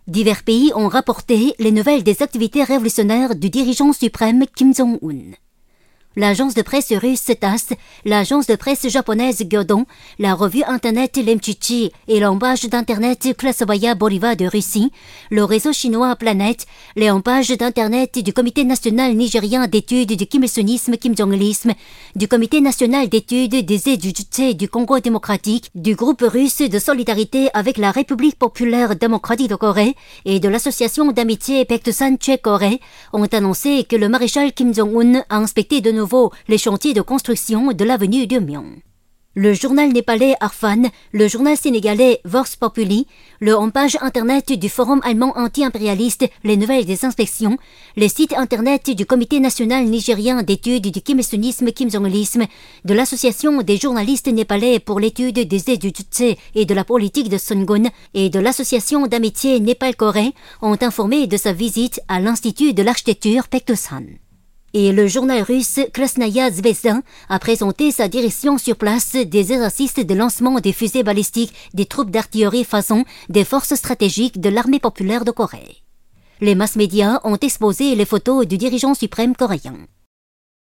Divers pays ont rapporté les nouvelles des activités révolutionnaires du dirigeant suprême Kim Jong-un. L'agence de presse russe TASS, l'agence de presse japonaise Gyodon, la revue internet Lemchichi et l'hommage d'internet Krasovaya Boriva de Russie, le réseau chinois Planète, les hompages d'internet du Comité national nigérien d'études du Kim Il-sungisme Kim Jong-ilisme, du Comité national d'études des Eidujutse du Congo démocratique, du groupe russe de solidarité avec la République populaire démocratique de Corée et de l'association d'amitié Baekdusan-Corée ont annoncé que le maréchal Kim Jong-un a inspecté de nouveau les chantiers de construction de l'avenue de Myeong. Le journal népalais Arfan, le journal sénégalais Vox Populi, le homepage internet du forum allemand anti-impérialiste Les Nouvelles des Inspections, les sites internet du Comité national nigérien d'études du Kim Il-sungisme Kim Jong-ilisme, de l'association des journalistes népalais pour l'étude des Eidujutse et de la politique de Sungun et de l'association d'amitié Népal-Corée ont informé de sa visite à l'Institut de l'architecture Baekdusan. Et le journal russe Krasnaya Zvezda a présenté sa direction sur place des exercices de lancement des fusées balistiques des troupes d'artillerie façon des forces stratégiques de l'armée populaire de Corée. Les mass-médias ont exposé les photos du dirigeant suprême coréen.